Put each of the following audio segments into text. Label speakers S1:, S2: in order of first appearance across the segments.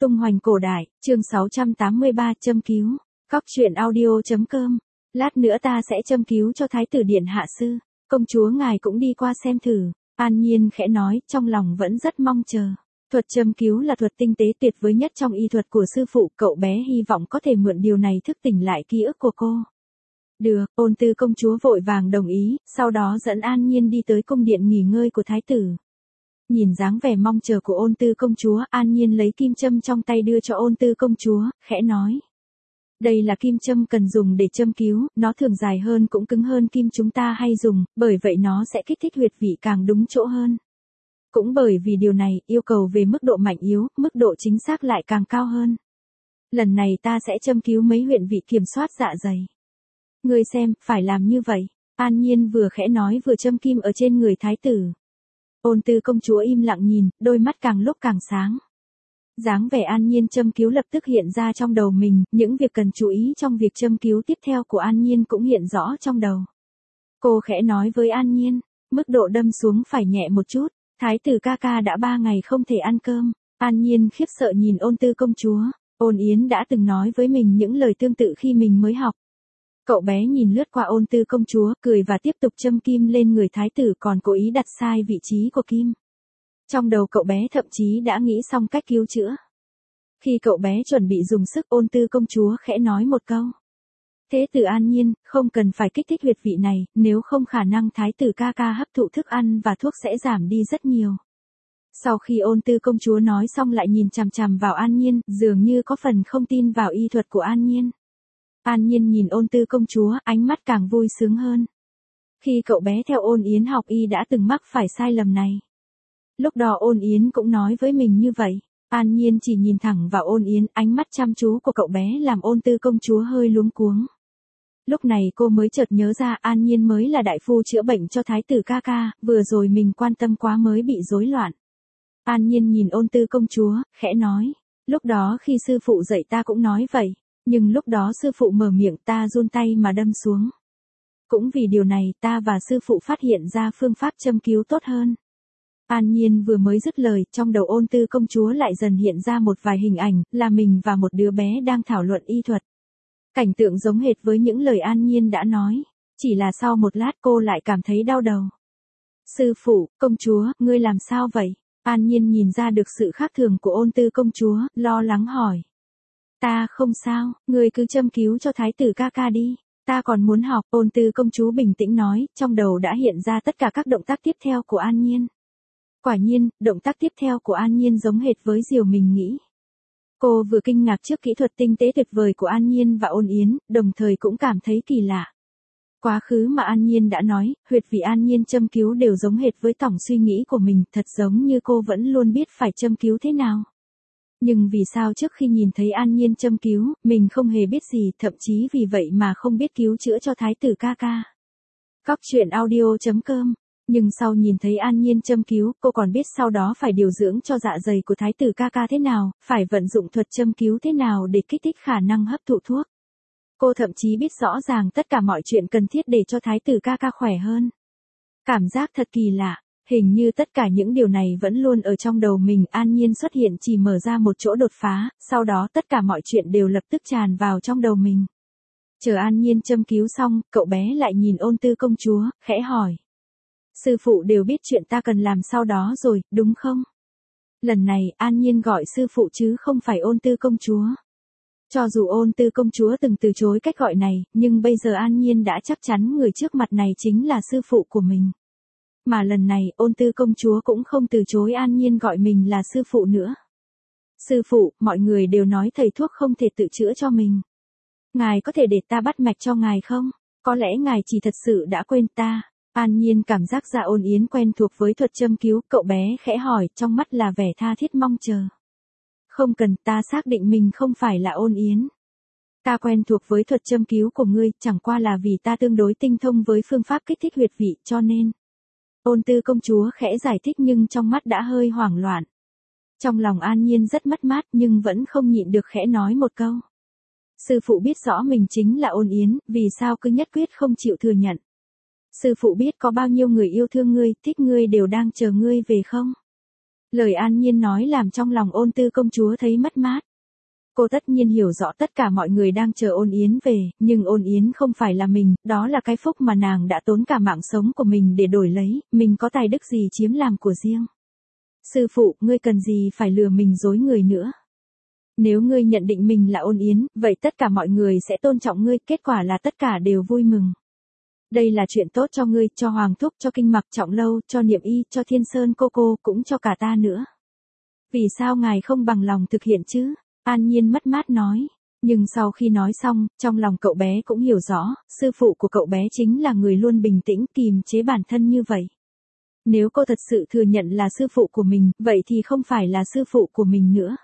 S1: Tung hoành cổ đại, chương 683 châm cứu. Cóc truyện audio.com. Lát nữa ta sẽ châm cứu cho thái tử điện hạ sư. Công chúa ngài cũng đi qua xem thử. An Nhiên khẽ nói, trong lòng vẫn rất mong chờ. Thuật châm cứu là thuật tinh tế tuyệt vời nhất trong y thuật của sư phụ, cậu bé hy vọng có thể mượn điều này thức tỉnh lại ký ức của cô. Được, Ôn Tư công chúa vội vàng đồng ý, sau đó dẫn An Nhiên đi tới cung điện nghỉ ngơi của thái tử. Nhìn dáng vẻ mong chờ của Ôn Tư công chúa, An Nhiên lấy kim châm trong tay đưa cho Ôn Tư công chúa, khẽ nói. Đây là kim châm cần dùng để châm cứu, nó thường dài hơn cũng cứng hơn kim chúng ta hay dùng, bởi vậy nó sẽ kích thích huyệt vị càng đúng chỗ hơn. Cũng bởi vì điều này, yêu cầu về mức độ mạnh yếu, mức độ chính xác lại càng cao hơn. Lần này ta sẽ châm cứu mấy huyệt vị kiểm soát dạ dày. Ngươi xem, phải làm như vậy. An Nhiên vừa khẽ nói vừa châm kim ở trên người thái tử. Ôn Tư công chúa im lặng nhìn, đôi mắt càng lúc càng sáng. Dáng vẻ An Nhiên châm cứu lập tức hiện ra trong đầu mình, những việc cần chú ý trong việc châm cứu tiếp theo của An Nhiên cũng hiện rõ trong đầu. Cô khẽ nói với An Nhiên, mức độ đâm xuống phải nhẹ một chút, thái tử ca ca đã 3 ngày không thể ăn cơm. An Nhiên khiếp sợ nhìn Ôn Tư công chúa, Ôn Yến đã từng nói với mình những lời tương tự khi mình mới học. Cậu bé nhìn lướt qua Ôn Tư công chúa, cười và tiếp tục châm kim lên người thái tử, còn cố ý đặt sai vị trí của kim. Trong đầu cậu bé thậm chí đã nghĩ xong cách cứu chữa. Khi cậu bé chuẩn bị dùng sức, Ôn Tư công chúa khẽ nói một câu. Thế tử An Nhiên, không cần phải kích thích huyệt vị này, nếu không khả năng thái tử ca ca hấp thụ thức ăn và thuốc sẽ giảm đi rất nhiều. Sau khi Ôn Tư công chúa nói xong lại nhìn chằm chằm vào An Nhiên, dường như có phần không tin vào y thuật của An Nhiên. An Nhiên nhìn Ôn Tư công chúa, ánh mắt càng vui sướng hơn. Khi cậu bé theo Ôn Yến học y đã từng mắc phải sai lầm này. Lúc đó Ôn Yến cũng nói với mình như vậy. An Nhiên chỉ nhìn thẳng vào Ôn Yến, ánh mắt chăm chú của cậu bé làm Ôn Tư công chúa hơi luống cuống. Lúc này cô mới chợt nhớ ra An Nhiên mới là đại phu chữa bệnh cho thái tử ca ca, vừa rồi mình quan tâm quá mới bị rối loạn. An Nhiên nhìn Ôn Tư công chúa, khẽ nói. Lúc đó khi sư phụ dạy ta cũng nói vậy. Nhưng lúc đó sư phụ mở miệng ta run tay mà đâm xuống. Cũng vì điều này ta và sư phụ phát hiện ra phương pháp châm cứu tốt hơn. An Nhiên vừa mới dứt lời, trong đầu Ôn Tư công chúa lại dần hiện ra một vài hình ảnh, là mình và một đứa bé đang thảo luận y thuật. Cảnh tượng giống hệt với những lời An Nhiên đã nói. Chỉ là sau một lát cô lại cảm thấy đau đầu. Sư phụ, công chúa, ngươi làm sao vậy? An Nhiên nhìn ra được sự khác thường của Ôn Tư công chúa, lo lắng hỏi. Ta không sao, ngươi cứ châm cứu cho thái tử ca ca đi. Ta còn muốn học, Ôn Tư công chúa bình tĩnh nói, trong đầu đã hiện ra tất cả các động tác tiếp theo của An Nhiên. Quả nhiên, động tác tiếp theo của An Nhiên giống hệt với điều mình nghĩ. Cô vừa kinh ngạc trước kỹ thuật tinh tế tuyệt vời của An Nhiên và Ôn Yến, đồng thời cũng cảm thấy kỳ lạ. Quá khứ mà An Nhiên đã nói, huyệt vị An Nhiên châm cứu đều giống hệt với tổng suy nghĩ của mình, thật giống như cô vẫn luôn biết phải châm cứu thế nào. Nhưng vì sao trước khi nhìn thấy An Nhiên châm cứu, mình không hề biết gì, thậm chí vì vậy mà không biết cứu chữa cho thái tử ca ca. Cóc truyện audio.com. Nhưng sau nhìn thấy An Nhiên châm cứu, cô còn biết sau đó phải điều dưỡng cho dạ dày của thái tử ca ca thế nào, phải vận dụng thuật châm cứu thế nào để kích thích khả năng hấp thụ thuốc. Cô thậm chí biết rõ ràng tất cả mọi chuyện cần thiết để cho thái tử ca ca khỏe hơn. Cảm giác thật kỳ lạ. Hình như tất cả những điều này vẫn luôn ở trong đầu mình. An Nhiên xuất hiện chỉ mở ra một chỗ đột phá, sau đó tất cả mọi chuyện đều lập tức tràn vào trong đầu mình. Chờ An Nhiên châm cứu xong, cậu bé lại nhìn Ôn Tư công chúa, khẽ hỏi. Sư phụ đều biết chuyện ta cần làm sau đó rồi, đúng không? Lần này An Nhiên gọi sư phụ chứ không phải Ôn Tư công chúa. Cho dù Ôn Tư công chúa từng từ chối cách gọi này, nhưng bây giờ An Nhiên đã chắc chắn người trước mặt này chính là sư phụ của mình. Mà lần này, Ôn Tư công chúa cũng không từ chối An Nhiên gọi mình là sư phụ nữa. Sư phụ, mọi người đều nói thầy thuốc không thể tự chữa cho mình. Ngài có thể để ta bắt mạch cho ngài không? Có lẽ ngài chỉ thật sự đã quên ta. An Nhiên cảm giác Dạ Ôn Yến quen thuộc với thuật châm cứu, cậu bé khẽ hỏi, trong mắt là vẻ tha thiết mong chờ. Không cần, ta xác định mình không phải là Ôn Yến. Ta quen thuộc với thuật châm cứu của ngươi, chẳng qua là vì ta tương đối tinh thông với phương pháp kích thích huyệt vị, cho nên. Ôn Tư công chúa khẽ giải thích nhưng trong mắt đã hơi hoảng loạn. Trong lòng An Nhiên rất mất mát nhưng vẫn không nhịn được khẽ nói một câu. Sư phụ biết rõ mình chính là Ôn Yến, vì sao cứ nhất quyết không chịu thừa nhận. Sư phụ biết có bao nhiêu người yêu thương ngươi, thích ngươi đều đang chờ ngươi về không? Lời An Nhiên nói làm trong lòng Ôn Tư công chúa thấy mất mát. Cô tất nhiên hiểu rõ tất cả mọi người đang chờ Ôn Yến về, nhưng Ôn Yến không phải là mình, đó là cái phúc mà nàng đã tốn cả mạng sống của mình để đổi lấy, mình có tài đức gì chiếm làm của riêng. Sư phụ, ngươi cần gì phải lừa mình dối người nữa. Nếu ngươi nhận định mình là Ôn Yến, vậy tất cả mọi người sẽ tôn trọng ngươi, kết quả là tất cả đều vui mừng. Đây là chuyện tốt cho ngươi, cho Hoàng Thúc, cho Kinh Mặc Trọng Lâu, cho Niệm Y, cho Thiên Sơn cô, cũng cho cả ta nữa. Vì sao ngài không bằng lòng thực hiện chứ? An Nhiên mất mát nói. Nhưng sau khi nói xong, trong lòng cậu bé cũng hiểu rõ, sư phụ của cậu bé chính là người luôn bình tĩnh, kiềm chế bản thân như vậy. Nếu cô thật sự thừa nhận là sư phụ của mình, vậy thì không phải là sư phụ của mình nữa.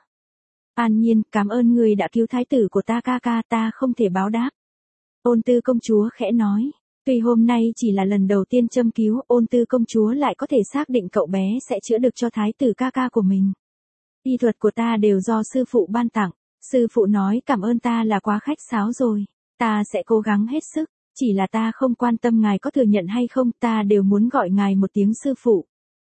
S1: An Nhiên, cảm ơn người đã cứu thái tử của ta ca, ta không thể báo đáp. Ôn Tư công chúa khẽ nói. Tuy hôm nay chỉ là lần đầu tiên châm cứu, Ôn Tư công chúa lại có thể xác định cậu bé sẽ chữa được cho thái tử ca của mình. Y thuật của ta đều do sư phụ ban tặng. Sư phụ nói cảm ơn ta là quá khách sáo rồi. Ta sẽ cố gắng hết sức. Chỉ là ta không quan tâm ngài có thừa nhận hay không, ta đều muốn gọi ngài một tiếng sư phụ.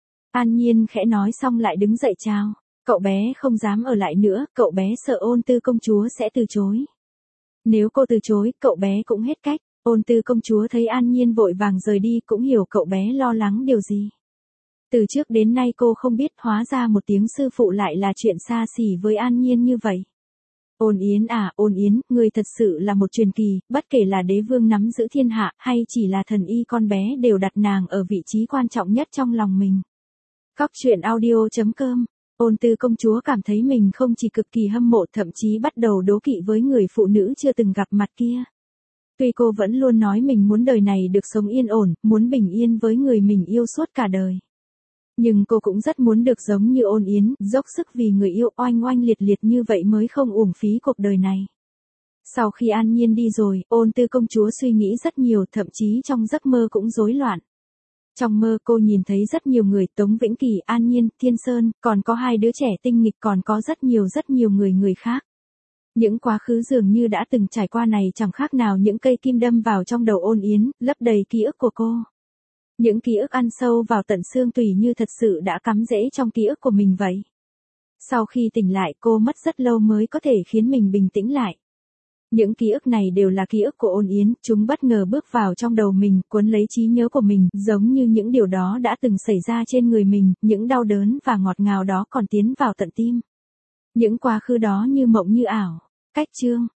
S1: An Nhiên khẽ nói xong lại đứng dậy chào. Cậu bé không dám ở lại nữa, cậu bé sợ Ôn Tư công chúa sẽ từ chối. Nếu cô từ chối, cậu bé cũng hết cách. Ôn Tư công chúa thấy An Nhiên vội vàng rời đi cũng hiểu cậu bé lo lắng điều gì. Từ trước đến nay cô không biết hóa ra một tiếng sư phụ lại là chuyện xa xỉ với An Nhiên như vậy. Ôn Yến à, Ôn Yến, người thật sự là một truyền kỳ, bất kể là đế vương nắm giữ thiên hạ hay chỉ là thần y con bé đều đặt nàng ở vị trí quan trọng nhất trong lòng mình. Cóc truyện audio.com. Ôn Tư công chúa cảm thấy mình không chỉ cực kỳ hâm mộ thậm chí bắt đầu đố kỵ với người phụ nữ chưa từng gặp mặt kia. Tuy cô vẫn luôn nói mình muốn đời này được sống yên ổn, muốn bình yên với người mình yêu suốt cả đời. Nhưng cô cũng rất muốn được giống như Ôn Yến, dốc sức vì người yêu oanh oanh liệt liệt như vậy mới không uổng phí cuộc đời này. Sau khi An Nhiên đi rồi, Ôn Tư công chúa suy nghĩ rất nhiều, thậm chí trong giấc mơ cũng rối loạn. Trong mơ cô nhìn thấy rất nhiều người, Tống Vĩnh Kỳ, An Nhiên, Thiên Sơn, còn có hai đứa trẻ tinh nghịch, còn có rất nhiều người khác. Những quá khứ dường như đã từng trải qua này chẳng khác nào những cây kim đâm vào trong đầu Ôn Yến, lấp đầy ký ức của cô. Những ký ức ăn sâu vào tận xương tủy như thật sự đã cắm rễ trong ký ức của mình vậy. Sau khi tỉnh lại cô mất rất lâu mới có thể khiến mình bình tĩnh lại. Những ký ức này đều là ký ức của Ôn Yến, chúng bất ngờ bước vào trong đầu mình, cuốn lấy trí nhớ của mình, giống như những điều đó đã từng xảy ra trên người mình, những đau đớn và ngọt ngào đó còn tiến vào tận tim. Những quá khứ đó như mộng như ảo. Cách chương